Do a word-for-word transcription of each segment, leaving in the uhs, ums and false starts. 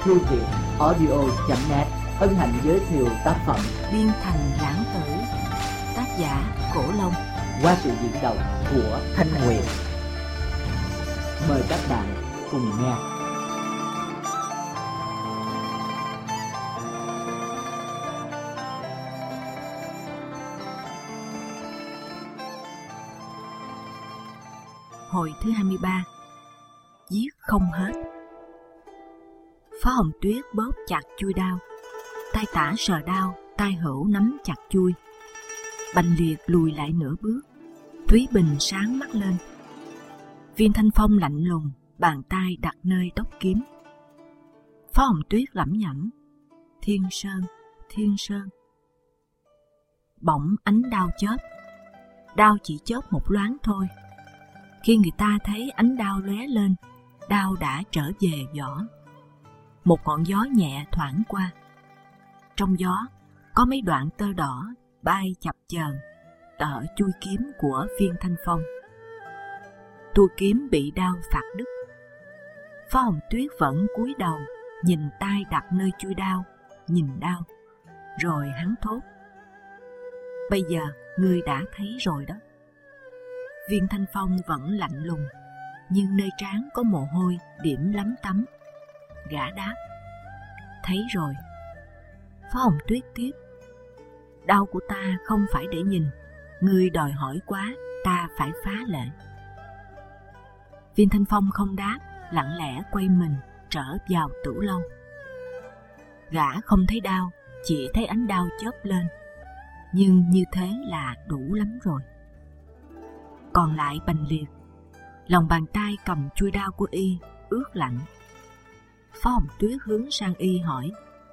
thư viện audio chấm net hân hạnh giới thiệu tác phẩm Biên Thành Lãng Tử, tác giả Cổ Long, qua sự diễn đọc của Thanh Huyền. Mời các bạn cùng nghe. Hồi thứ hai mươi ba. Giết không hết. Phó Hồng Tuyết bóp chặt chuôi đao, tay tả sờ đao, tay hữu nắm chặt chuôi. Bành Liệt lùi lại nửa bước, Thúy Bình sáng mắt lên. Viên Thanh Phong lạnh lùng, bàn tay đặt nơi đốc kiếm. Phó Hồng Tuyết lẩm nhẩm: Thiên Sơn, Thiên Sơn. Bỗng ánh đao chớp, đao chỉ chớp một loáng thôi. Khi người ta thấy ánh đao lóe lên, đao đã trở về vỏ. Một ngọn gió nhẹ thoảng qua. Trong gió có mấy đoạn tơ đỏ bay chập chờn tợ chui kiếm của Viên Thanh Phong. Tua kiếm bị đao phạt đứt. Phó Hồng Tuyết vẫn cúi đầu, nhìn tay đặt nơi chui đao, nhìn đao. Rồi hắn thốt: Bây giờ ngươi đã thấy rồi đó. Viên Thanh Phong vẫn lạnh lùng, nhưng nơi trán có mồ hôi điểm lấm tấm. Gã đáp: Thấy rồi. Phó Hồng Tuyết tiếp: Đau của ta không phải để nhìn, ngươi đòi hỏi quá, ta phải phá lệ. Viên Thanh Phong không đáp, lặng lẽ quay mình trở vào tử lâu. Gã không thấy đau, chỉ thấy ánh đao chớp lên, nhưng như thế là đủ lắm rồi. Còn lại Bành Liệt, lòng bàn tay cầm chuôi đao của y ướt lạnh. Phó Hồng Tuyết hướng sang y hỏi: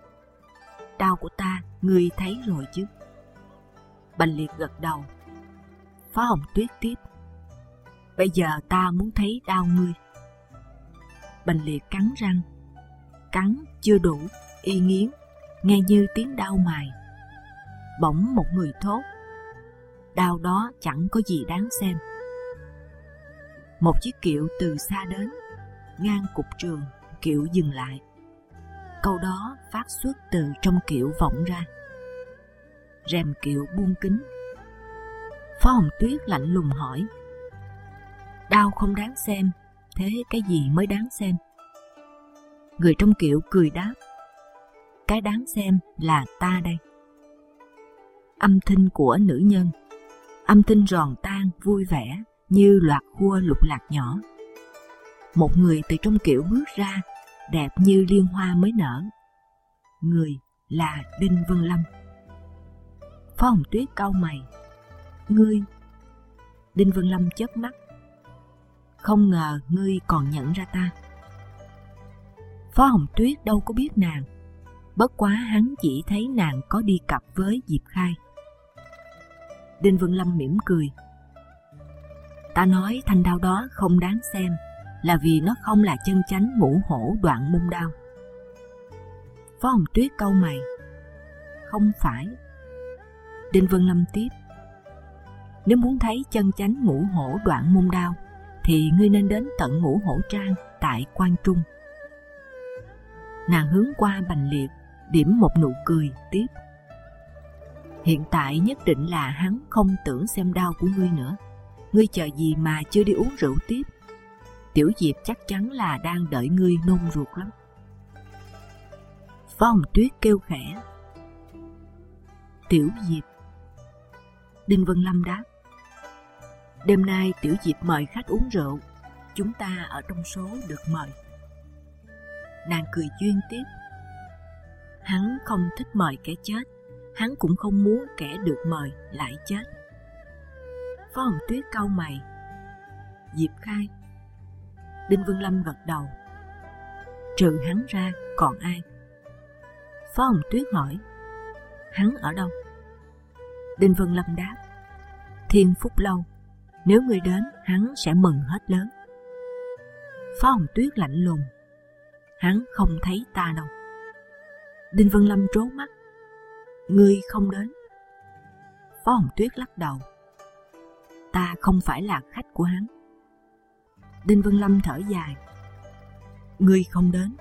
Đao của ta ngươi thấy rồi chứ? Bành Liệt gật đầu. Phó Hồng Tuyết tiếp: Bây giờ ta muốn thấy đao ngươi. Bành Liệt cắn răng. Cắn chưa đủ, y nghiến, nghe như tiếng đao mài. Bỗng một người thốt: Đao đó chẳng có gì đáng xem. Một chiếc kiệu từ xa đến, ngang cục trường, kiệu dừng lại. Câu đó phát xuất từ trong kiệu vọng ra. Rèm kiệu buông kính. Phó Hồng Tuyết lạnh lùng hỏi: Đao không đáng xem, thế cái gì mới đáng xem? Người trong kiệu cười đáp: Cái đáng xem là ta đây. Âm thanh của nữ nhân, âm thanh giòn tan vui vẻ như loạt khua lục lạc nhỏ. Một người từ trong kiệu bước ra, đẹp như liên hoa mới nở. Người là Đinh Vân Lâm. Phó Hồng Tuyết cau mày: Ngươi? Đinh Vân Lâm chớp mắt: Không ngờ ngươi còn nhận ra ta. Phó Hồng Tuyết đâu có biết nàng, bất quá hắn chỉ thấy nàng có đi cặp với Diệp Khai. Đinh Vân Lâm mỉm cười: Ta nói thanh đao đó không đáng xem là vì nó không là chân chánh ngũ hổ đoạn môn đao. Phó Hồng Tuyết cau mày: Không phải. Đinh Vân Lâm tiếp: Nếu muốn thấy chân chánh ngũ hổ đoạn môn đao thì ngươi nên đến tận Ngũ Hổ Trang tại Quan Trung. Nàng hướng qua Bành Liệt, điểm một nụ cười tiếp: Hiện tại nhất định là hắn không tưởng xem đao của ngươi nữa. Ngươi chờ gì mà chưa đi uống rượu tiếp? Tiểu Diệp chắc chắn là đang đợi ngươi nôn ruột lắm. Phó Hồng Tuyết kêu khẽ: Tiểu Diệp. Đinh Vân Lâm đáp: Đêm nay Tiểu Diệp mời khách uống rượu, chúng ta ở trong số được mời. Nàng cười duyên tiếp: Hắn không thích mời kẻ chết, hắn cũng không muốn kẻ được mời lại chết. Phó Hồng Tuyết cau mày: Diệp Khai. Đinh Vân Lâm gật đầu: Trừ hắn ra còn ai? Phó Hồng Tuyết hỏi: Hắn ở đâu? Đinh Vân Lâm đáp: Thiên Phúc Lâu, nếu ngươi đến hắn sẽ mừng hết lớn. Phó Hồng Tuyết lạnh lùng: Hắn không thấy ta đâu. Đinh Vân Lâm trố mắt: Ngươi không đến. Phó Hồng Tuyết lắc đầu: Ta không phải là khách của hắn. Đinh Vân Lâm thở dài: Ngươi không đến,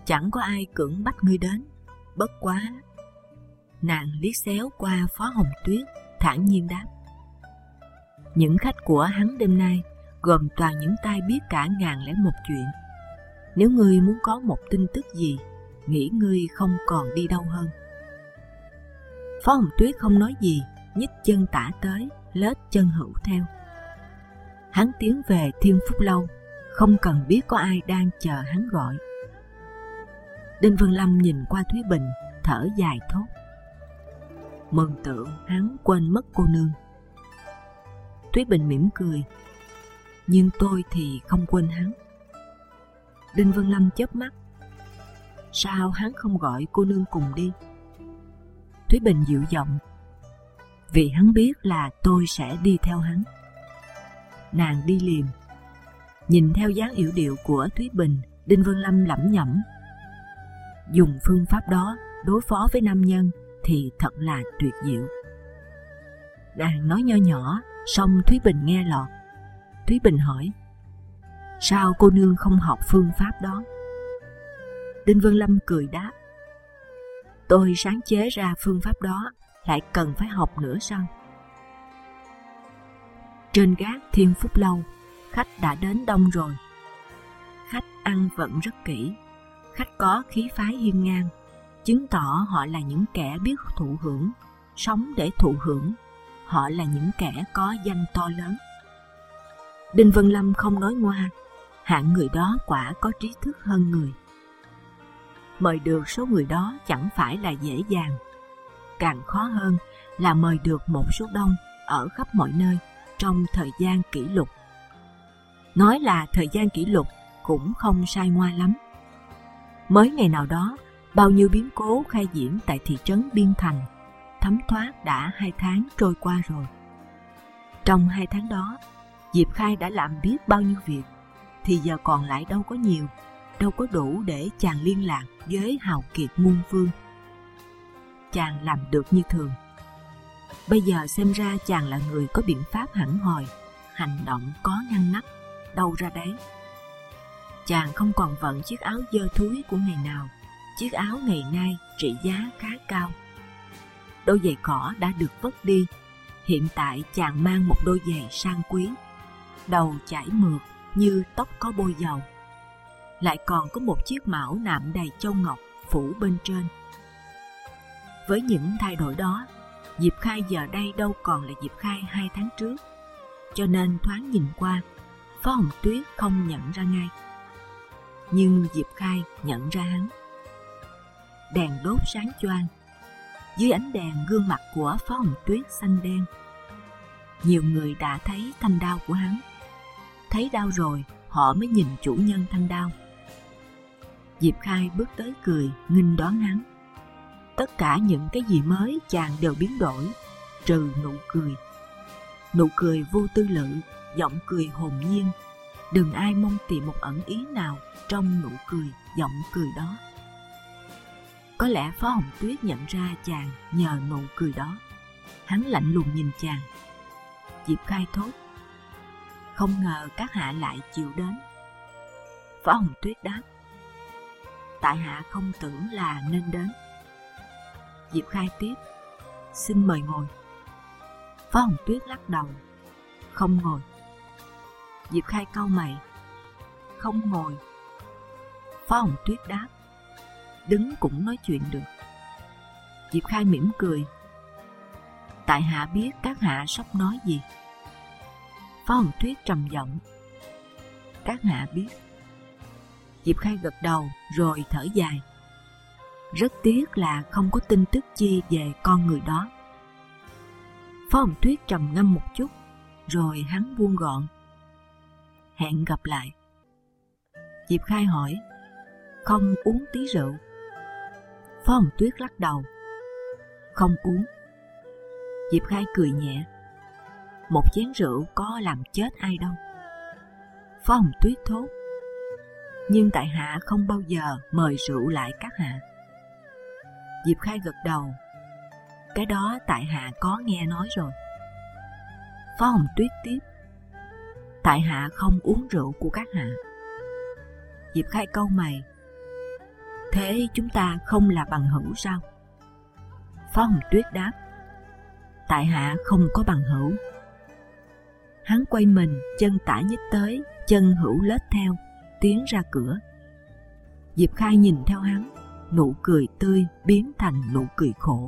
Chẳng có ai cưỡng bắt ngươi đến, bất quá. Nàng liếc xéo qua Phó Hồng Tuyết, thản nhiên đáp. Những khách của hắn đêm nay gồm toàn những tai biết cả ngàn lẻ một chuyện. Nếu ngươi muốn có một tin tức gì, nghĩ ngươi không còn đi đâu hơn. Phó Hồng Tuyết không nói gì, nhích chân tả tới, lết chân hữu theo. Hắn tiến về Thiên Phúc Lâu, không cần biết có ai đang chờ hắn gọi. Đinh Vân Lâm nhìn qua Thúy Bình, thở dài thốt. Mường tượng hắn quên mất cô nương. Thúy Bình mỉm cười. Nhưng tôi thì không quên hắn. Đinh Vân Lâm chớp mắt. Sao hắn không gọi cô nương cùng đi? Thúy Bình dịu giọng. Vì hắn biết là tôi sẽ đi theo hắn. Nàng đi liền. Nhìn theo dáng yểu điệu của Thúy Bình, Đinh Vân Lâm lẩm nhẩm. Dùng phương pháp đó đối phó với nam nhân thì thật là tuyệt diệu. Nàng nói nho nhỏ, song Thúy Bình nghe lọt. Thúy Bình hỏi. Sao cô nương không học phương pháp đó? Đinh Vân Lâm cười đáp. Tôi sáng chế ra phương pháp đó, lại cần phải học nữa sao? Trên gác Thiên Phúc Lâu, khách đã đến đông rồi. Khách ăn vẫn rất kỹ. Khách có khí phái hiên ngang, chứng tỏ họ là những kẻ biết thụ hưởng, sống để thụ hưởng. Họ là những kẻ có danh to lớn. Đinh Vân Lâm không nói ngoa, hạng người đó quả có trí thức hơn người. Mời được số người đó chẳng phải là dễ dàng. Càng khó hơn là mời được một số đông ở khắp mọi nơi trong thời gian kỷ lục. Nói là thời gian kỷ lục cũng không sai ngoa lắm. Mới ngày nào đó, bao nhiêu biến cố khai diễn tại thị trấn Biên Thành, thấm thoát đã hai tháng trôi qua rồi. Trong hai tháng đó, Diệp Khai đã làm biết bao nhiêu việc, thì giờ còn lại đâu có nhiều, đâu có đủ để chàng liên lạc với hào kiệt muôn phương. Chàng làm được như thường. Bây giờ xem ra chàng là người có biện pháp hẳn hoi, hành động có ngăn nắp, đâu ra đấy. Chàng không còn vận chiếc áo dơ thúi của ngày nào, chiếc áo ngày nay trị giá khá cao. Đôi giày cỏ đã được vứt đi, hiện tại chàng mang một đôi giày sang quý, đầu chải mượt như tóc có bôi dầu, lại còn có một chiếc mão nạm đầy châu ngọc phủ bên trên. Với những thay đổi đó, Diệp Khai giờ đây đâu còn là Diệp Khai hai tháng trước, cho nên thoáng nhìn qua, Phó Hồng Tuyết không nhận ra ngay. Nhưng Diệp Khai nhận ra hắn. Đèn đốt sáng choang, dưới ánh đèn gương mặt của Phó Hồng Tuyết xanh đen. Nhiều người đã thấy thanh đao của hắn. Thấy đao rồi, họ mới nhìn chủ nhân thanh đao. Diệp Khai bước tới cười, nghênh đón hắn. Tất cả những cái gì mới chàng đều biến đổi, trừ nụ cười. Nụ cười vô tư lự, giọng cười hồn nhiên. Đừng ai mong tìm một ẩn ý nào trong nụ cười, giọng cười đó. Có lẽ Phó Hồng Tuyết nhận ra chàng nhờ nụ cười đó. Hắn lạnh lùng nhìn chàng. Diệp Khai thốt. Không ngờ các hạ lại chịu đến. Phó Hồng Tuyết đáp. Tại hạ không tưởng là nên đến. Diệp Khai tiếp. Xin mời ngồi. Phó Hồng Tuyết lắc đầu. Không ngồi. Diệp Khai cau mày. Không ngồi. Phó Hồng Tuyết đáp. Đứng cũng nói chuyện được. Diệp Khai mỉm cười. Tại hạ biết các hạ sắp nói gì. Phó Hồng Tuyết trầm giọng. Các hạ biết. Diệp Khai gật đầu rồi thở dài. Rất tiếc là không có tin tức chi về con người đó. Phó Hồng Tuyết trầm ngâm một chút, rồi hắn buông gọn. Hẹn gặp lại. Diệp Khai hỏi. Không uống tí rượu? Phó Hồng Tuyết lắc đầu. Không uống. Diệp Khai cười nhẹ. Một chén rượu có làm chết ai đâu. Phó Hồng Tuyết thốt. Nhưng tại hạ không bao giờ mời rượu lại các hạ. Diệp Khai gật đầu. Cái đó tại hạ có nghe nói rồi. Phó Hồng Tuyết tiếp. Tại hạ không uống rượu của các hạ. Diệp Khai cau mày. Thế chúng ta không là bằng hữu sao? Phó Hồng Tuyết đáp: tại hạ không có bằng hữu. Hắn quay mình, chân tả nhích tới, chân hữu lết theo, tiến ra cửa. Diệp Khai nhìn theo hắn, nụ cười tươi biến thành nụ cười khổ.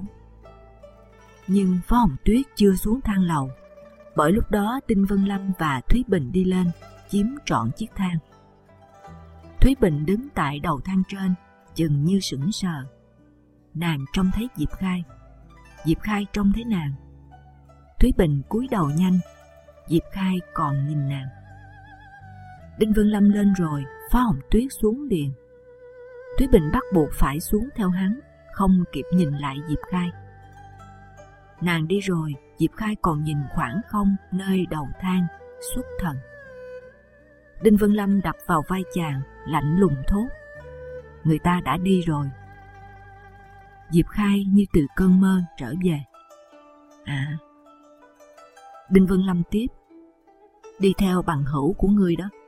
Nhưng Phó Hồng Tuyết chưa xuống thang lầu, bởi lúc đó Đinh Vân Lâm và Thúy Bình đi lên, chiếm trọn chiếc thang. Thúy Bình đứng tại đầu thang trên, chừng như sững sờ. Nàng trông thấy Diệp Khai, Diệp Khai trông thấy nàng. Thúy Bình cúi đầu nhanh, Diệp Khai còn nhìn nàng. Đinh Vân Lâm lên rồi, Phó Hồng Tuyết xuống liền. Thúy Bình bắt buộc phải xuống theo hắn, không kịp nhìn lại Diệp Khai. Nàng đi rồi, Diệp Khai còn nhìn khoảng không nơi đầu thang, xuất thần. Đinh Vân Lâm đập vào vai chàng, lạnh lùng thốt: người ta đã đi rồi. Diệp Khai như từ cơn mơ trở về. À. Đinh Vân Lâm tiếp: đi theo bằng hữu của ngươi đó.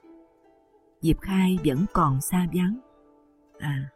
Diệp Khai vẫn còn xa vắng. À.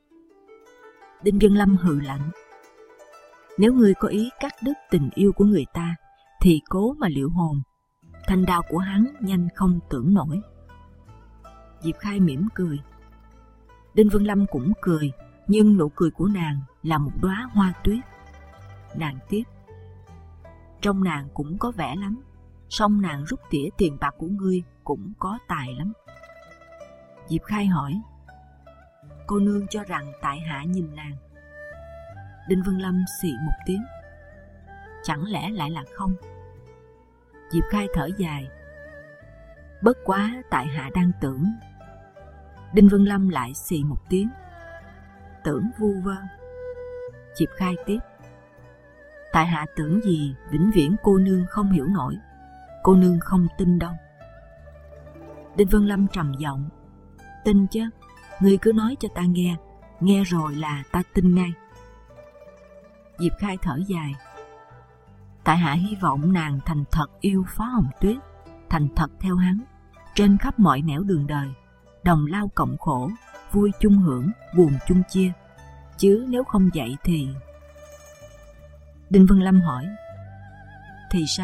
Đinh Vân Lâm hừ lạnh: nếu ngươi có ý cắt đứt tình yêu của người ta, thì cố mà liệu hồn. Thanh đao của hắn nhanh không tưởng nổi. Diệp Khai mỉm cười. Đinh Vân Lâm cũng cười, nhưng nụ cười của nàng là một đóa hoa tuyết. Nàng tiếp: trong nàng cũng có vẻ lắm, song nàng rút tỉa tiền bạc của ngươi cũng có tài lắm. Diệp Khai hỏi: cô nương cho rằng tại hạ nhìn nàng? Đinh Vân Lâm xì một tiếng: chẳng lẽ lại là không? Diệp Khai thở dài: bất quá tại hạ đang tưởng. Đinh Vân Lâm lại xì một tiếng: tưởng vu vơ. Diệp Khai tiếp: tại hạ tưởng gì vĩnh viễn cô nương không hiểu nổi, cô nương không tin đâu. Đinh Vân Lâm trầm giọng: tin chứ, ngươi cứ nói cho ta nghe, nghe rồi là ta tin ngay. Diệp Khai thở dài: tại hạ hy vọng nàng thành thật yêu Phó Hồng Tuyết, thành thật theo hắn, trên khắp mọi nẻo đường đời, đồng lao cộng khổ, vui chung hưởng, buồn chung chia. Chứ nếu không vậy thì... Đinh Vân Lâm hỏi: thì sao?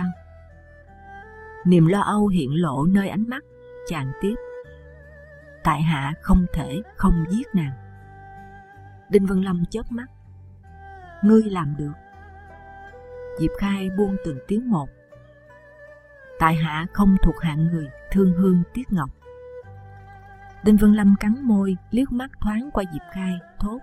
Niềm lo âu hiện lộ nơi ánh mắt, chàng tiếp: tại hạ không thể không giết nàng. Đinh Vân Lâm chớp mắt: ngươi làm được. Diệp Khai buông từng tiếng một: tại hạ không thuộc hạng người thương hương tiếc ngọc. Đinh Vân Lâm cắn môi, liếc mắt thoáng qua Diệp Khai, thốt: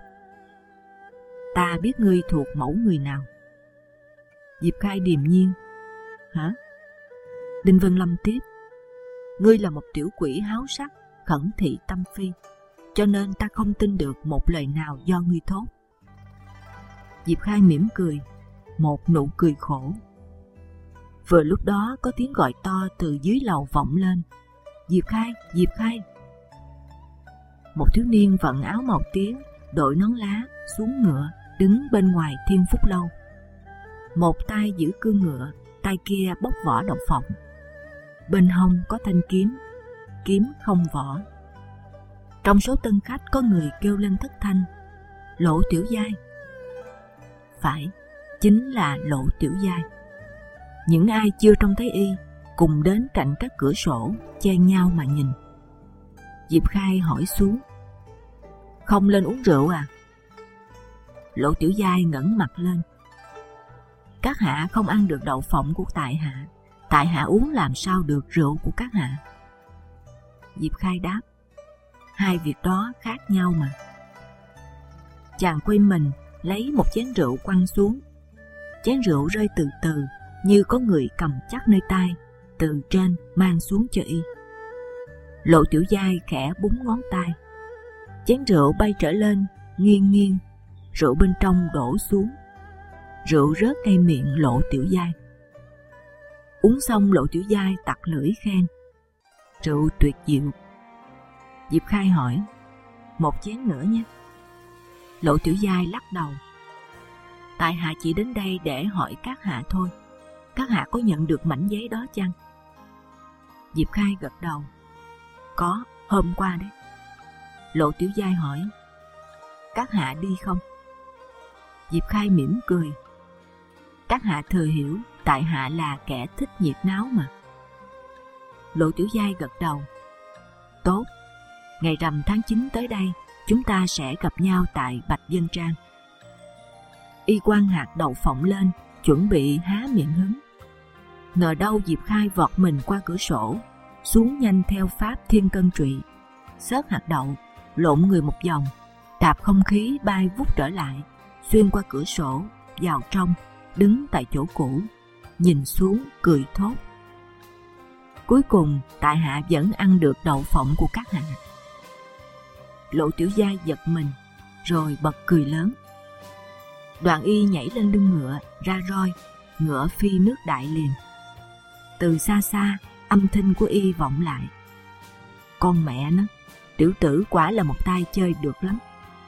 ta biết ngươi thuộc mẫu người nào. Diệp Khai điềm nhiên: hả? Đinh Vân Lâm tiếp: ngươi là một tiểu quỷ háo sắc, khẩn thị tâm phi, cho nên ta không tin được một lời nào do ngươi thốt. Diệp Khai mỉm cười, một nụ cười khổ. Vừa lúc đó có tiếng gọi to từ dưới lầu vọng lên: Diệp Khai, Diệp Khai. Một thiếu niên vận áo màu tía, đội nón lá, xuống ngựa, đứng bên ngoài Thiên Phúc Lâu. Một tay giữ cương ngựa, tay kia bốc vỏ đậu phộng. Bên hông có thanh kiếm, kiếm không vỏ. Trong số tân khách có người kêu lên thất thanh: Lộ Tiểu Giai. Phải, chính là Lộ Tiểu Giai. Những ai chưa trông thấy y cùng đến cạnh các cửa sổ, chen nhau mà nhìn. Diệp Khai hỏi xuống: không lên uống rượu à? Lộ Tiểu Giai ngẩng mặt lên: các hạ không ăn được đậu phộng của tại hạ, tại hạ uống làm sao được rượu của các hạ? Diệp Khai đáp: hai việc đó khác nhau mà. Chàng quay mình lấy một chén rượu quăng xuống. Chén rượu rơi từ từ, như có người cầm chắc nơi tay, từ trên mang xuống cho y. Lộ Tiểu Giai khẽ búng ngón tay. Chén rượu bay trở lên, nghiêng nghiêng, rượu bên trong đổ xuống. Rượu rớt ngay miệng Lộ Tiểu Giai. Uống xong, Lộ Tiểu Giai tặc lưỡi khen: rượu tuyệt diệu. Diệp Khai hỏi: một chén nữa nhé. Lộ Tiểu Giai lắc đầu: tại hạ chỉ đến đây để hỏi các hạ thôi. Các hạ có nhận được mảnh giấy đó chăng? Diệp Khai gật đầu: có, hôm qua đấy. Lộ Tiểu Giai hỏi: các hạ đi không? Diệp Khai mỉm cười. Các hạ thừa hiểu tại hạ là kẻ thích nhiệt náo mà. Lộ Tiểu Giai gật đầu. Tốt, ngày rằm tháng chín tới đây, chúng ta sẽ gặp nhau tại Bạch Vân Trang. Y quăng hạt đậu phộng lên, chuẩn bị há miệng hứng. Ngờ đâu Diệp Khai vọt mình qua cửa sổ, xuống nhanh theo pháp thiên cân trụy, xớt hạt đậu, lộn người một vòng, đạp không khí bay vút trở lại, xuyên qua cửa sổ, vào trong, đứng tại chỗ cũ, nhìn xuống cười thốt. Cuối cùng tại hạ vẫn ăn được đậu phộng của các hạ. Lộ Tiểu Giai giật mình, rồi bật cười lớn. Đoàn Y nhảy lên lưng ngựa, ra roi, ngựa phi nước đại liền. Từ xa xa, âm thanh của Y vọng lại. Con mẹ nó, tiểu tử quả là một tay chơi được lắm.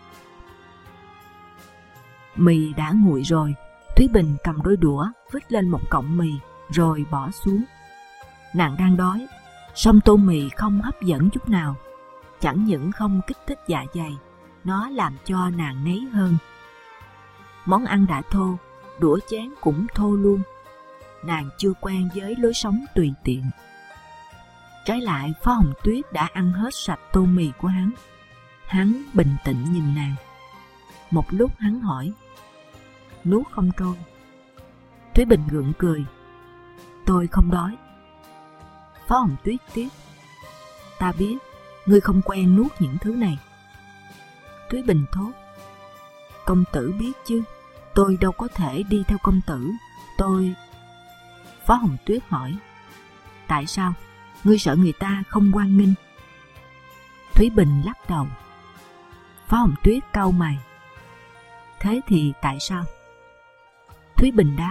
Mì đã nguội rồi, Thúy Bình cầm đôi đũa, vứt lên một cọng mì, rồi bỏ xuống. Nàng đang đói, song tô mì không hấp dẫn chút nào. Chẳng những không kích thích dạ dày, nó làm cho nàng ngấy hơn. Món ăn đã thô, đũa chén cũng thô luôn. Nàng chưa quen với lối sống tùy tiện. Trái lại, Phó Hồng Tuyết đã ăn hết sạch tô mì của hắn. Hắn bình tĩnh nhìn nàng. Một lúc hắn hỏi, nuốt không trôi? Thúy Bình gượng cười, tôi không đói. Phó Hồng Tuyết tiếp, ta biết, ngươi không quen nuốt những thứ này. Thúy Bình thốt, công tử biết chứ, tôi đâu có thể đi theo công tử, tôi... Phó Hồng Tuyết hỏi, tại sao? Ngươi sợ người ta không hoan nghênh? Thúy Bình lắc đầu. Phó Hồng Tuyết cau mày, thế thì tại sao? Thúy Bình đáp,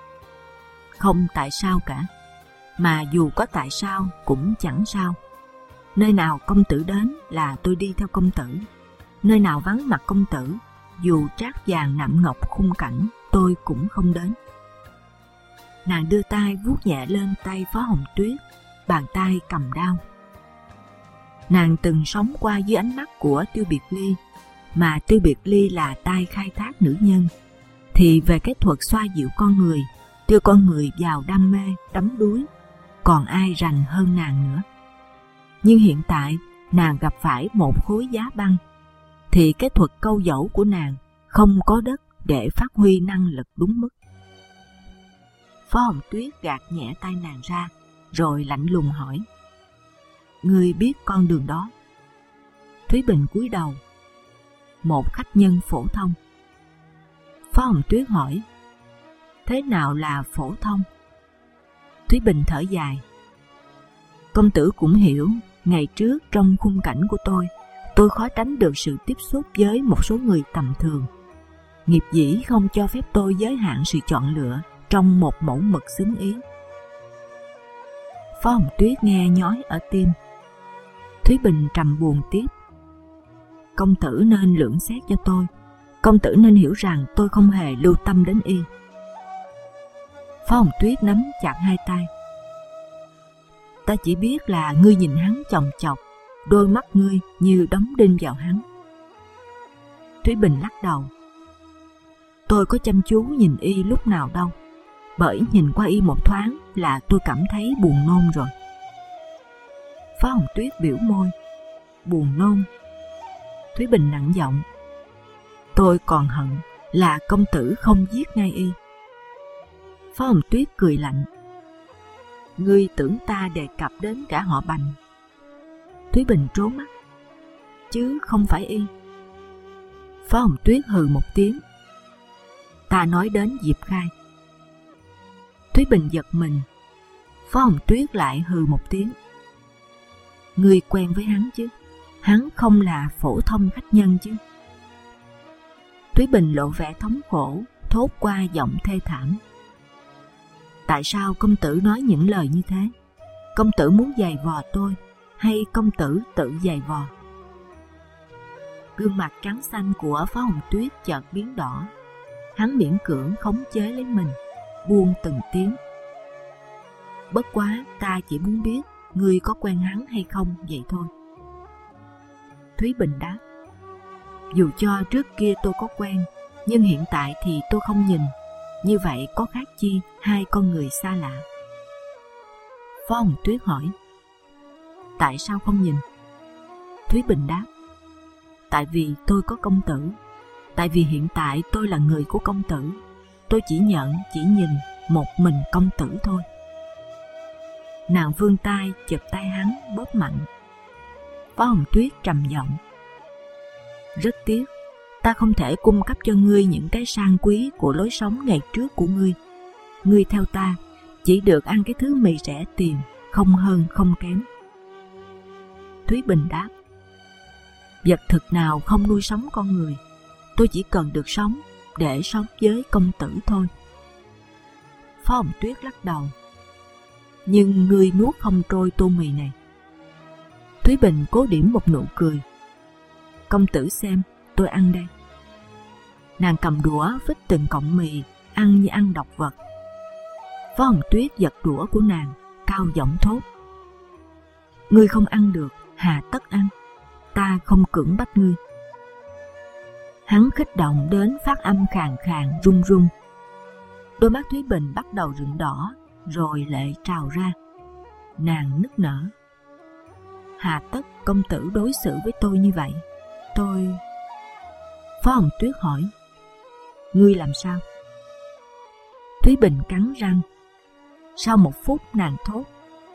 không tại sao cả, mà dù có tại sao cũng chẳng sao. Nơi nào công tử đến là tôi đi theo công tử, nơi nào vắng mặt công tử, dù trát vàng nạm ngọc khung cảnh, tôi cũng không đến. Nàng đưa tay vuốt nhẹ lên tay Phó Hồng Tuyết, bàn tay cầm đao. Nàng từng sống qua dưới ánh mắt của Tiêu Biệt Ly, mà Tiêu Biệt Ly là tay khai thác nữ nhân, thì về cái thuật xoa dịu con người, đưa con người vào đam mê, đắm đuối, còn ai rành hơn nàng nữa. Nhưng hiện tại nàng gặp phải một khối giá băng, thì cái thuật câu dẫu của nàng không có đất để phát huy năng lực đúng mức. Phó Hồng Tuyết gạt nhẹ tay nàng ra, rồi lạnh lùng hỏi, ngươi biết con đường đó? Thúy Bình cúi đầu, một khách nhân phổ thông. Phó Hồng Tuyết hỏi, thế nào là phổ thông? Thúy Bình thở dài, công tử cũng hiểu, ngày trước trong khung cảnh của tôi, tôi khó tránh được sự tiếp xúc với một số người tầm thường. Nghiệp dĩ không cho phép tôi giới hạn sự chọn lựa trong một mẫu mực xứng ý. Phó Hồng Tuyết nghe nhói ở tim. Thúy Bình trầm buồn tiếp, công tử nên lượng xét cho tôi, công tử nên hiểu rằng tôi không hề lưu tâm đến y. Phó Hồng Tuyết nắm chặt hai tay, ta chỉ biết là ngươi nhìn hắn chòng chọc, đôi mắt ngươi như đóng đinh vào hắn. Thúy Bình lắc đầu, tôi có chăm chú nhìn y lúc nào đâu, bởi nhìn qua y một thoáng là tôi cảm thấy buồn nôn rồi. Phó Hồng Tuyết biểu môi, buồn nôn. Thúy Bình nặng giọng, tôi còn hận là công tử không giết ngay y. Phó Hồng Tuyết cười lạnh, ngươi tưởng ta đề cập đến cả họ Bành? Thúy Bình trố mắt, chứ không phải y. Phó Hồng Tuyết hừ một tiếng, ta nói đến Diệp Khai. Thúy Bình giật mình. Phó Hồng Tuyết lại hừ một tiếng, ngươi quen với hắn chứ, hắn không là phổ thông khách nhân chứ? Thúy Bình lộ vẻ thống khổ, thốt qua giọng thê thảm, tại sao công tử nói những lời như thế? Công tử muốn giày vò tôi, hay công tử tự giày vò? Gương mặt trắng xanh của Phó Hồng Tuyết chợt biến đỏ. Hắn miễn cưỡng khống chế lấy mình, buông từng tiếng, bất quá ta chỉ muốn biết ngươi có quen hắn hay không vậy thôi. Thúy Bình đáp, Dù cho trước kia tôi có quen, nhưng hiện tại thì tôi không nhìn. Như vậy có khác chi hai con người xa lạ? Phó Hồng Tuyết hỏi. Tại sao không nhìn? Thúy Bình đáp. Tại vì tôi có công tử. Tại vì hiện tại tôi là người của công tử. Tôi chỉ nhận, chỉ nhìn một mình công tử thôi. Nàng vươn tay chụp tay hắn bóp mạnh. Phó Hồng Tuyết trầm giọng. Rất tiếc, ta không thể cung cấp cho ngươi những cái sang quý của lối sống ngày trước của ngươi. Ngươi theo ta chỉ được ăn cái thứ mì rẻ tiền, không hơn không kém. Thúy Bình đáp. Vật thực nào không nuôi sống con người. Tôi chỉ cần được sống để sống với công tử thôi. Phó Hồng Tuyết lắc đầu. Nhưng ngươi nuốt không trôi tô mì này. Thúy Bình cố điểm một nụ cười. Công tử xem, tôi ăn đây. Nàng cầm đũa vít từng cọng mì, ăn như ăn độc vật. Phó Hồng Tuyết giật đũa của nàng, cao giọng thốt. Ngươi không ăn được, hà tất ăn. Ta không cưỡng bắt ngươi. Hắn kích động đến phát âm khàn khàn run run. Đôi mắt Thúy Bình bắt đầu rựng đỏ, rồi lệ trào ra. Nàng nức nở. Hà tất công tử đối xử với tôi như vậy? Tôi... Phó Hồng Tuyết hỏi. Ngươi làm sao? Thúy Bình cắn răng. Sau một phút nàng thốt.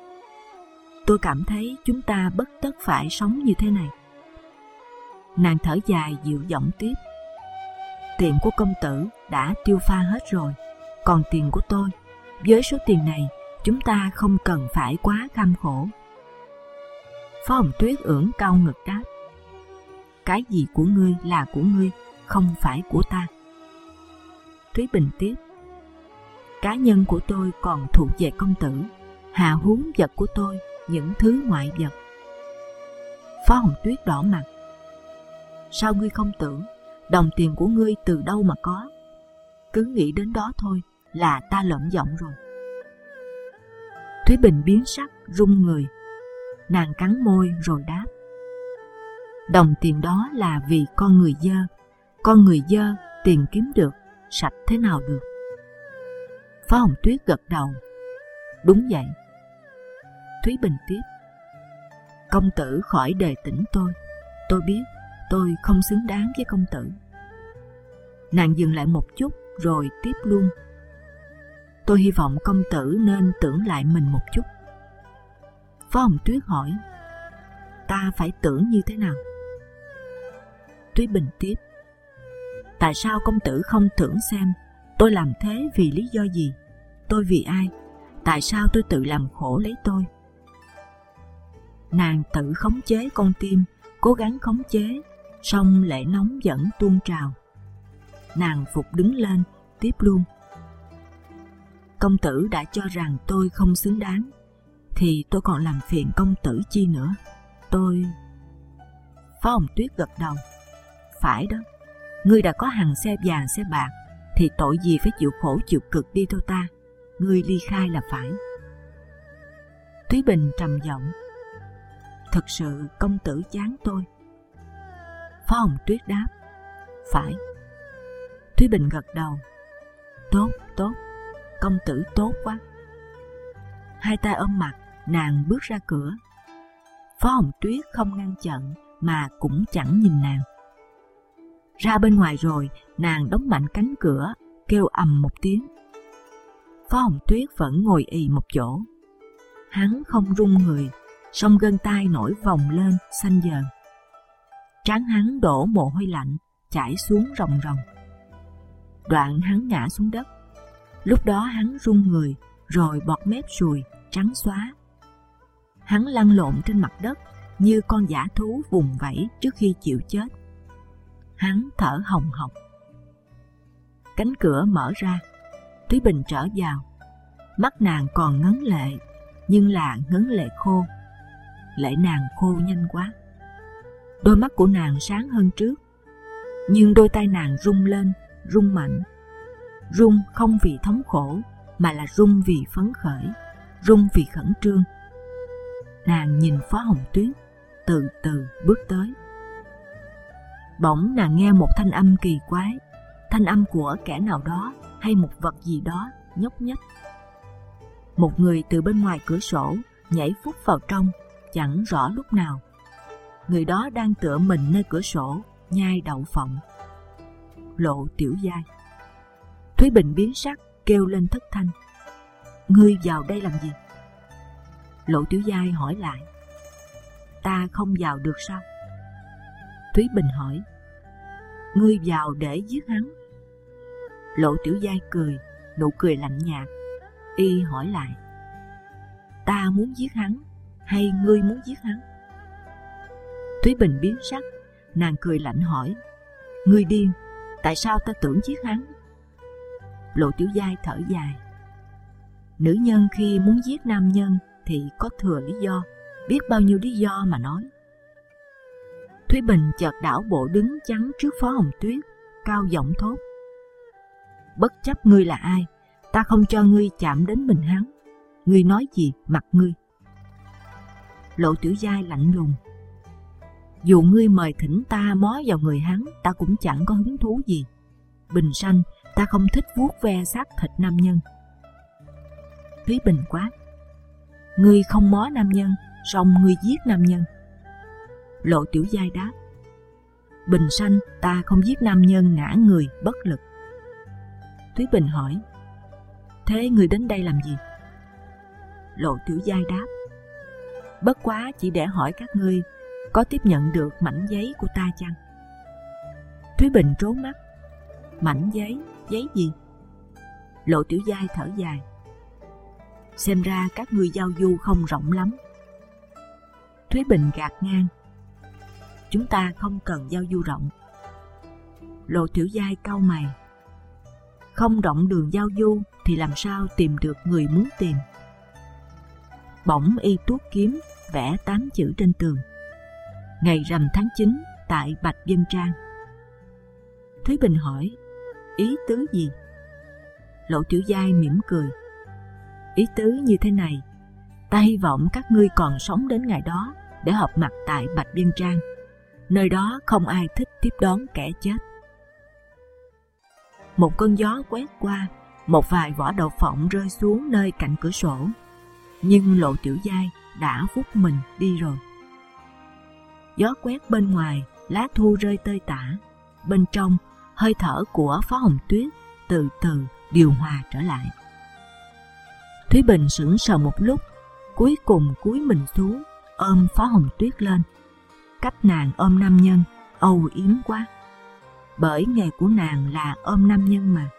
Tôi cảm thấy chúng ta bất tất phải sống như thế này. Nàng thở dài dịu giọng tiếp. Tiền của công tử đã tiêu pha hết rồi. Còn tiền của tôi, với số tiền này chúng ta không cần phải quá kham khổ. Phó Hồng Tuyết ưỡn cao ngực đáp. Cái gì của ngươi là của ngươi, không phải của ta. Thúy Bình tiếp. Cá nhân của tôi còn thuộc về công tử, hà huống vật của tôi những thứ ngoại vật. Phó Hồng Tuyết đỏ mặt. Sao ngươi không tưởng đồng tiền của ngươi từ đâu mà có? Cứ nghĩ đến đó thôi là ta lợm giọng rồi. Thúy Bình biến sắc run người. Nàng cắn môi rồi đáp. Đồng tiền đó là vì con người dơ. Con người dơ tiền kiếm được, sạch thế nào được? Phó Hồng Tuyết gật đầu. Đúng vậy. Thúy Bình tiếp. Công tử khỏi đề tỉnh tôi. Tôi biết tôi không xứng đáng với công tử. Nàng dừng lại một chút rồi tiếp luôn. Tôi hy vọng công tử nên tưởng lại mình một chút. Phó Hồng Tuyết hỏi. Ta phải tưởng như thế nào? Thúy Bình tiếp. Tại sao công tử không tưởng xem tôi làm thế vì lý do gì? Tôi vì ai? Tại sao tôi tự làm khổ lấy tôi? Nàng tự khống chế con tim, cố gắng khống chế, song lệ nóng vẫn tuôn trào. Nàng phục đứng lên, tiếp luôn. Công tử đã cho rằng tôi không xứng đáng, thì tôi còn làm phiền công tử chi nữa? Tôi... Phó Hồng Tuyết gật đầu. Phải đó, ngươi đã có hằng xe vàng xe bạc, thì tội gì phải chịu khổ chịu cực đi theo ta. Ngươi ly khai là phải. Thúy Bình trầm giọng. Thực sự công tử chán tôi. Phó Hồng Tuyết đáp. Phải. Thúy Bình gật đầu. Tốt, tốt, công tử tốt quá. Hai tay ôm mặt, nàng bước ra cửa. Phó Hồng Tuyết không ngăn chặn mà cũng chẳng nhìn nàng. Ra bên ngoài rồi, nàng đóng mạnh cánh cửa, kêu ầm một tiếng. Phó Hồng Tuyết vẫn ngồi ì một chỗ. Hắn không run người, song gân tay nổi vòng lên xanh dờn. Trán hắn đổ mồ hôi lạnh chảy xuống ròng ròng. Đoạn hắn ngã xuống đất. Lúc đó hắn run người, rồi bọt mép sùi trắng xóa. Hắn lăn lộn trên mặt đất như con dã thú vùng vẫy trước khi chịu chết. Hắn thở hồng hộc. Cánh cửa mở ra, Thúy Bình trở vào. Mắt nàng còn ngấn lệ, nhưng là ngấn lệ khô. Lệ nàng khô nhanh quá. Đôi mắt của nàng sáng hơn trước, nhưng đôi tay nàng rung lên, rung mạnh. Rung không vì thống khổ, mà là rung vì phấn khởi, rung vì khẩn trương. Nàng nhìn Phó Hồng Tuyết, từ từ bước tới. Bỗng nàng nghe một thanh âm kỳ quái, thanh âm của kẻ nào đó hay một vật gì đó nhúc nhích. Một người từ bên ngoài cửa sổ nhảy phút vào trong, chẳng rõ lúc nào. Người đó đang tựa mình nơi cửa sổ, nhai đậu phộng. Lộ Tiểu Giai. Thúy Bình biến sắc, kêu lên thất thanh: Ngươi vào đây làm gì? Lộ Tiểu Giai hỏi lại: Ta không vào được sao? Thúy Bình hỏi: Ngươi vào để giết hắn? Lộ Tiểu Giai cười, nụ cười lạnh nhạt. Y hỏi lại: Ta muốn giết hắn hay ngươi muốn giết hắn? Thúy Bình biến sắc, nàng cười lạnh hỏi: Ngươi điên, tại sao ta tưởng giết hắn? Lộ Tiểu Giai thở dài: Nữ nhân khi muốn giết nam nhân thì có thừa lý do, biết bao nhiêu lý do mà nói. Thúy Bình chợt đảo bộ đứng chắn trước Phó Hồng Tuyết, cao giọng thốt: Bất chấp ngươi là ai, ta không cho ngươi chạm đến mình hắn. Ngươi nói gì mặt ngươi? Lộ Tiểu Giai lạnh lùng: Dù ngươi mời thỉnh ta mó vào người hắn, ta cũng chẳng có hứng thú gì. Bình sanh, ta không thích vuốt ve xác thịt nam nhân. Thúy Bình quát: Ngươi không mó nam nhân, song ngươi giết nam nhân. Lộ Tiểu Giai đáp: Bình sanh, ta không giết nam nhân ngã người bất lực. Thúy Bình hỏi: Thế ngươi đến đây làm gì? Lộ Tiểu Giai đáp: Bất quá chỉ để hỏi các ngươi có tiếp nhận được mảnh giấy của ta chăng? Thúy Bình trố mắt: Mảnh giấy? Giấy gì? Lộ Tiểu Giai thở dài: Xem ra các ngươi giao du không rộng lắm. Thúy Bình gạt ngang: Chúng ta không cần giao du rộng. Lộ Tiểu Giai cau mày: Không rộng đường giao du thì làm sao tìm được người muốn tìm? Bỗng y tuốt kiếm vẽ tám chữ trên tường: Ngày rằm tháng chín tại Bạch Vân Trang. Thúy Bình hỏi: Ý tứ gì? Lộ Tiểu Giai mỉm cười: Ý tứ như thế này, ta hy vọng các ngươi còn sống đến ngày đó để họp mặt tại Bạch Vân Trang. Nơi đó không ai thích tiếp đón kẻ chết. Một cơn gió quét qua, một vài vỏ đậu phộng rơi xuống nơi cạnh cửa sổ, nhưng Lộ Tiểu Giai đã vút mình đi rồi. Gió quét bên ngoài, lá thu rơi tơi tả. Bên trong, hơi thở của Phó Hồng Tuyết từ từ điều hòa trở lại. Thúy Bình sững sờ một lúc, cuối cùng cúi mình xuống, ôm Phó Hồng Tuyết lên. Cách nàng ôm nam nhân âu yếm quá, bởi nghề của nàng là ôm nam nhân mà.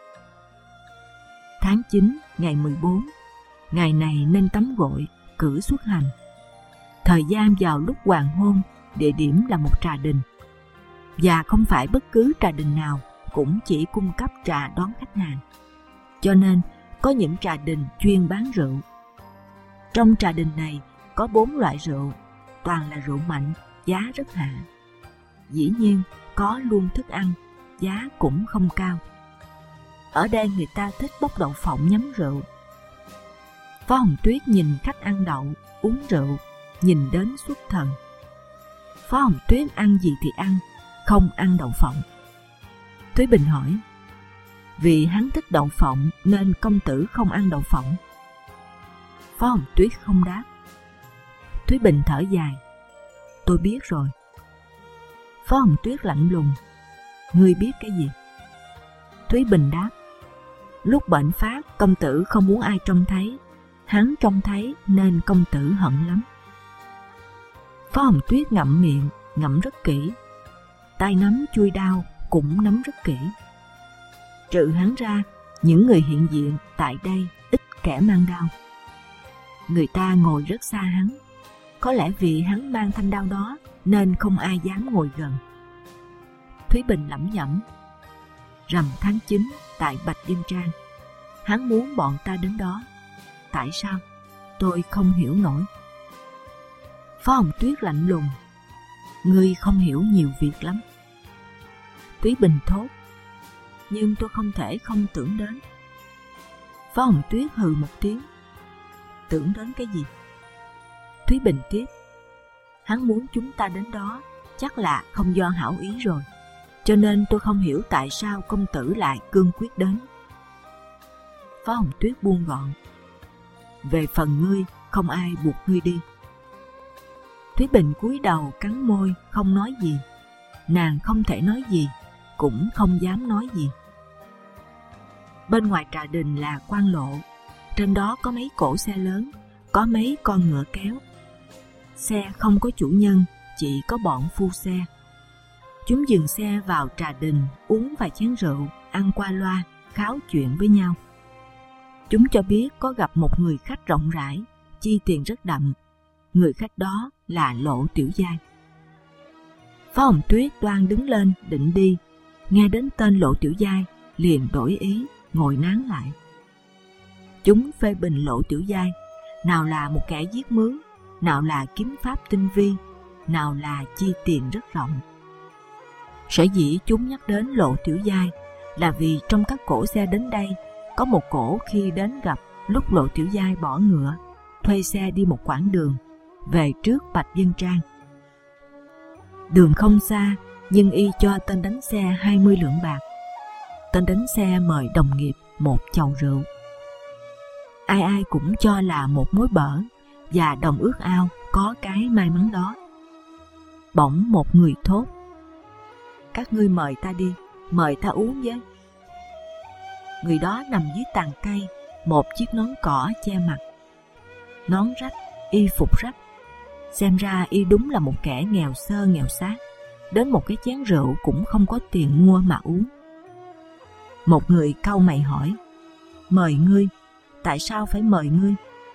Tháng chín ngày mười bốn, ngày này nên tắm gội, cử xuất hành. Thời gian vào lúc hoàng hôn, địa điểm là một trà đình. Và không phải bất cứ trà đình nào cũng chỉ cung cấp trà đón khách hàng. Cho nên có những trà đình chuyên bán rượu. Trong trà đình này có bốn loại rượu, toàn là rượu mạnh, giá rất hạ. Dĩ nhiên có luôn thức ăn, giá cũng không cao. Ở đây người ta thích bốc đậu phộng nhắm rượu. Phó Hồng Tuyết nhìn khách ăn đậu, uống rượu, nhìn đến xuất thần. Phó Hồng Tuyết ăn gì thì ăn, không ăn đậu phộng. Thúy Bình hỏi: Vì hắn thích đậu phộng nên công tử không ăn đậu phộng? Phó Hồng Tuyết không đáp. Thúy Bình thở dài: Tôi biết rồi. Phó Hồng Tuyết lạnh lùng: Ngươi biết cái gì? Thúy Bình đáp: Lúc bệnh phát, công tử không muốn ai trông thấy. Hắn trông thấy nên công tử hận lắm. Phó Hồng Tuyết ngậm miệng, ngậm rất kỹ. Tay nắm chuôi đao cũng nắm rất kỹ. Trừ hắn ra, những người hiện diện tại đây ít kẻ mang đao. Người ta ngồi rất xa hắn. Có lẽ vì hắn mang thanh đao đó nên không ai dám ngồi gần. Thúy Bình lẩm nhẩm: Rằm tháng chín tại Bạch Vân Trang. Hắn muốn bọn ta đến đó. Tại sao? Tôi không hiểu nổi. Phó Hồng Tuyết lạnh lùng: Ngươi không hiểu nhiều việc lắm. Thúy Bình thốt: Nhưng tôi không thể không tưởng đến. Phó Hồng Tuyết hừ một tiếng: Tưởng đến cái gì? Thúy Bình tiếp: Hắn muốn chúng ta đến đó, chắc là không do hảo ý rồi. cho nên tôi không hiểu tại sao công tử lại cương quyết đến. Phó Hồng Tuyết buông gọn. Về phần ngươi, không ai buộc ngươi đi. Thúy Bình cúi đầu cắn môi, không nói gì. Nàng không thể nói gì, cũng không dám nói gì. Bên ngoài Trà Đình là quan lộ, trên đó có mấy cỗ xe lớn, có mấy con ngựa kéo. Xe không có chủ nhân, chỉ có bọn phu xe. Chúng dừng xe vào Trà Đình, uống vài chén rượu, ăn qua loa, kháo chuyện với nhau. Chúng cho biết có gặp một người khách rộng rãi, chi tiền rất đậm. Người khách đó là Lộ Tiểu Giai. Phó Hồng Tuyết đoan đứng lên định đi, nghe đến tên Lộ Tiểu Giai liền đổi ý, ngồi nán lại. Chúng phê bình Lộ Tiểu Giai, nào là một kẻ giết mướn, nào là kiếm pháp tinh vi, nào là chi tiền rất rộng. Sở dĩ chúng nhắc đến Lộ Tiểu Giai là vì trong các cỗ xe đến đây có một cỗ khi đến gặp lúc Lộ Tiểu Giai bỏ ngựa, thuê xe đi một quãng đường về trước Bạch Vân Trang. Đường không xa, nhưng y cho tên đánh xe hai mươi lượng bạc. Tên đánh xe mời đồng nghiệp một chầu rượu. Ai ai cũng cho là một mối bở và đồng ước ao có cái may mắn đó. Bỗng một người thốt: các ngươi mời ta đi, mời ta uống với. Người đó nằm dưới tàn cây, một chiếc nón cỏ che mặt. Nón rách, y phục rách. Xem ra y đúng là một kẻ nghèo sơ nghèo xác, đến một cái chén rượu cũng không có tiền mua mà uống. Một người cau mày hỏi: mời ngươi, tại sao phải mời ngươi?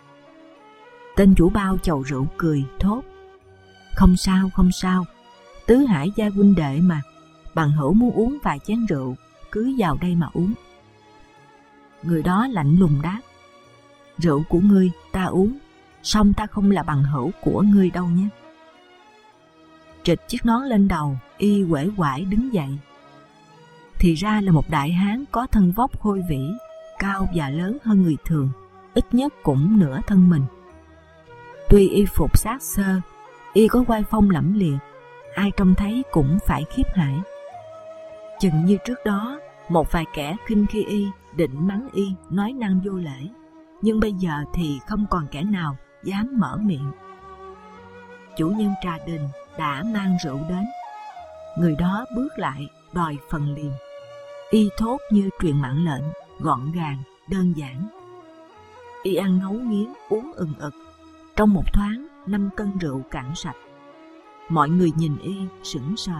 Tên chủ bao chầu rượu cười thốt: không sao, không sao, tứ hải gia huynh đệ mà, bằng hữu muốn uống vài chén rượu, cứ vào đây mà uống. Người đó lạnh lùng đáp: rượu của ngươi ta uống, song ta không là bằng hữu của ngươi đâu nhé. Trịch chiếc nón lên đầu, y uể oải đứng dậy. Thì ra là một đại hán có thân vóc khôi vĩ, cao và lớn hơn người thường, ít nhất cũng nửa thân mình. Tuy y phục xác xơ, y có oai phong lẫm liệt, ai trông thấy cũng phải khiếp hãi. Chừng như trước đó, một vài kẻ khinh khi y, định mắng y nói năng vô lễ, nhưng bây giờ thì không còn kẻ nào dám mở miệng. Chủ nhân Trà Đình đã mang rượu đến. Người đó bước lại đòi phần liền. Y thốt như truyền mạng lệnh, gọn gàng, đơn giản. Y ăn ngấu nghiến, uống ừng ực. Trong một thoáng, năm cân rượu cạn sạch. Mọi người nhìn y sững sờ.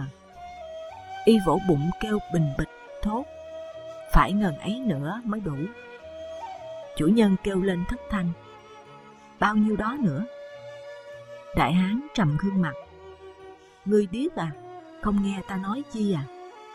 Y vỗ bụng kêu bình bịch, thốt: phải ngần ấy nữa mới đủ. Chủ nhân kêu lên thất thanh: bao nhiêu đó nữa? Đại hán trầm gương mặt: ngươi điếc à, không nghe ta nói chi à?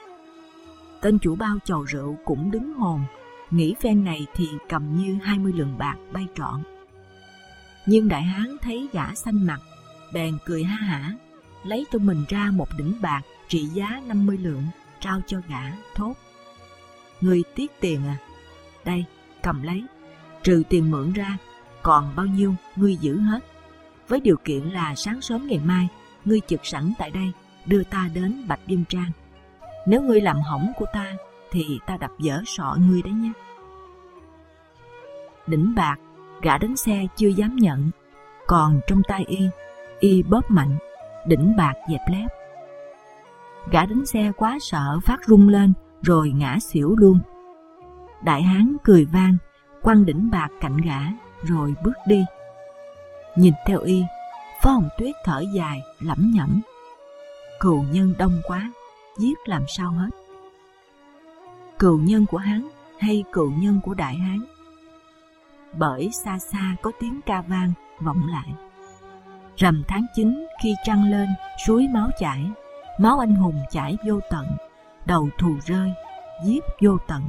Tên chủ bao chầu rượu cũng đứng hồn, nghĩ phen này thì cầm như hai mươi lượng bạc bay trọn. Nhưng đại hán thấy gã xanh mặt, bèn cười ha hả, lấy cho mình ra một đỉnh bạc trị giá năm mươi lượng, trao cho gã, thốt: ngươi tiếc tiền à? Đây, cầm lấy, trừ tiền mượn ra, còn bao nhiêu ngươi giữ hết. Với điều kiện là sáng sớm ngày mai, ngươi trực sẵn tại đây, đưa ta đến Bạch Vân Trang. Nếu ngươi làm hỏng của ta, thì ta đập vỡ sọ ngươi đấy nhé. Đỉnh bạc, gã đánh xe chưa dám nhận, còn trong tay y, y bóp mạnh, đỉnh bạc dẹp lép. Gã đánh xe quá sợ phát rung lên, rồi ngã xỉu luôn. Đại hán cười vang, quăng đỉnh bạc cạnh gã, rồi bước đi. Nhìn theo y, Phó Hồng Tuyết thở dài, lẩm nhẩm: cừu nhân đông quá, giết làm sao hết. Cừu nhân của hắn hay cừu nhân của đại hán? Bởi xa xa có tiếng ca vang vọng lại. Rằm tháng chín khi trăng lên, suối máu chảy, máu anh hùng chảy vô tận, đầu thù rơi, giết vô tận.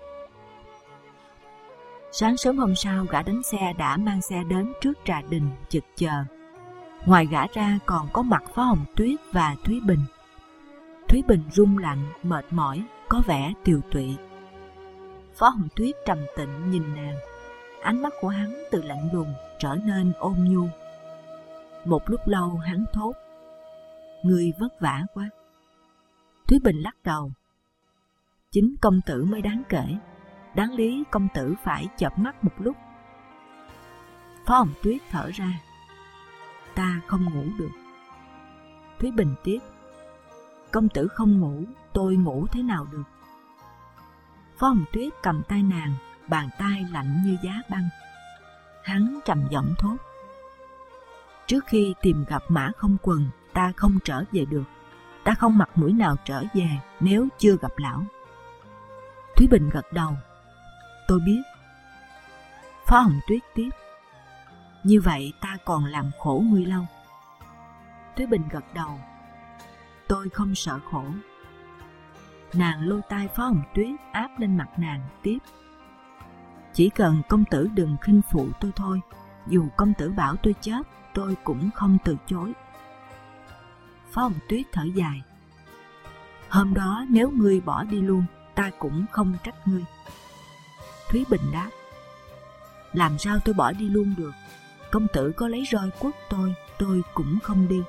Sáng sớm hôm sau, gã đánh xe đã mang xe đến trước Trà Đình chực chờ. Ngoài gã ra còn có mặt Phó Hồng Tuyết và Thúy Bình. Thúy Bình rung lạnh, mệt mỏi, có vẻ tiều tụy. Phó Hồng Tuyết trầm tĩnh nhìn nàng, ánh mắt của hắn từ lạnh lùng trở nên ôn nhu. Một lúc lâu hắn thốt: ngươi vất vả quá. Thúy Bình lắc đầu. Chính công tử mới đáng kể, đáng lý công tử phải chợp mắt một lúc. Phó Hồng Tuyết thở ra. Ta không ngủ được. Thúy Bình tiếp. Công tử không ngủ, tôi ngủ thế nào được? Phó Hồng Tuyết cầm tay nàng, bàn tay lạnh như giá băng. Hắn trầm giọng thốt. Trước khi tìm gặp Mã Không Quần, ta không trở về được. Ta không mặt mũi nào trở về nếu chưa gặp lão. Thúy Bình gật đầu. Tôi biết. Phó Hồng Tuyết tiếp. Như vậy ta còn làm khổ ngươi lâu. Thúy Bình gật đầu. Tôi không sợ khổ. Nàng lôi tay Phó Hồng Tuyết áp lên mặt nàng tiếp. Chỉ cần công tử đừng khinh phụ tôi thôi. Dù công tử bảo tôi chết, tôi cũng không từ chối. Phó Hồng Tuyết thở dài. Hôm đó nếu ngươi bỏ đi luôn, ta cũng không trách ngươi. Thúy Bình đáp. Làm sao tôi bỏ đi luôn được? Công tử có lấy roi quất tôi, tôi cũng không đi.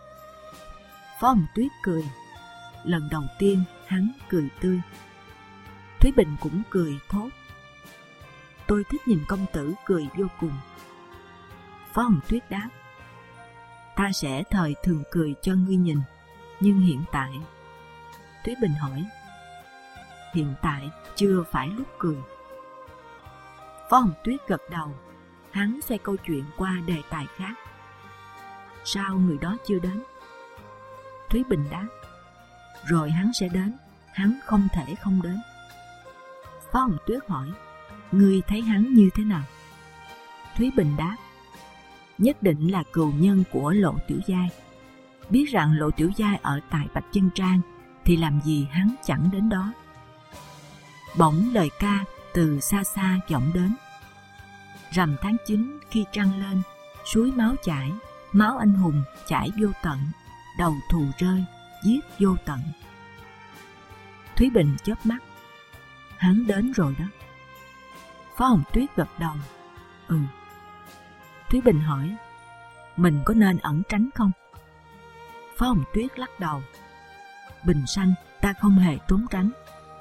Phó Hồng Tuyết cười. Lần đầu tiên hắn cười tươi. Thúy Bình cũng cười thốt. Tôi thích nhìn công tử cười vô cùng. Phó Hồng Tuyết đáp. Ta sẽ thời thường cười cho ngươi nhìn, nhưng hiện tại... Thúy Bình hỏi. Hiện tại chưa phải lúc cười. Phó Hồng Tuyết gật đầu. Hắn xoay câu chuyện qua đề tài khác. Sao người đó chưa đến? Thúy Bình đáp. Rồi hắn sẽ đến, hắn không thể không đến. Phó Hồng Tuyết hỏi. Ngươi thấy hắn như thế nào? Thúy Bình đáp. Nhất định là cừu nhân của Lộ Tiểu Giai. Biết rằng Lộ Tiểu Giai ở tại Bạch Chân Trang, thì làm gì hắn chẳng đến đó. Bỗng lời ca từ xa xa vọng đến. Rằm tháng chín khi trăng lên, suối máu chảy, máu anh hùng chảy vô tận, đầu thù rơi, giết vô tận. Thúy Bình chớp mắt. Hắn đến rồi đó. Phó Hồng Tuyết gật đầu. Ừ. Thúy Bình hỏi. Mình có nên ẩn tránh không? Phó Hồng Tuyết lắc đầu. Bình sanh, ta không hề trốn tránh.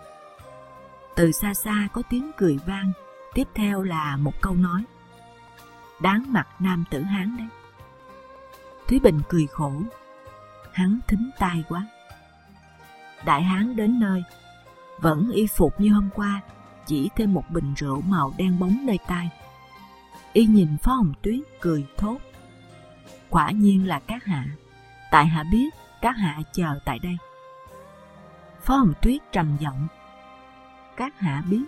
Từ xa xa có tiếng cười vang. Tiếp theo là một câu nói. Đáng mặt nam tử Hán đấy. Thúy Bình cười khổ. Hắn thính tai quá. Đại hán đến nơi, vẫn y phục như hôm qua, chỉ thêm một bình rượu màu đen bóng nơi tai. Y nhìn Phó Hồng Tuyết cười thốt. Quả nhiên là các hạ. Tại hạ biết các hạ chờ tại đây. Phó Hồng Tuyết trầm giọng. Các hạ biết?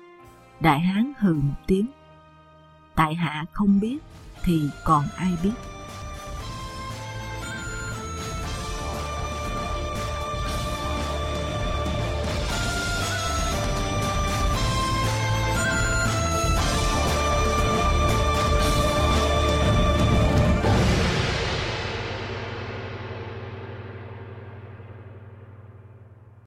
Đại hán hừ một tiếng. Tại hạ không biết thì còn ai biết?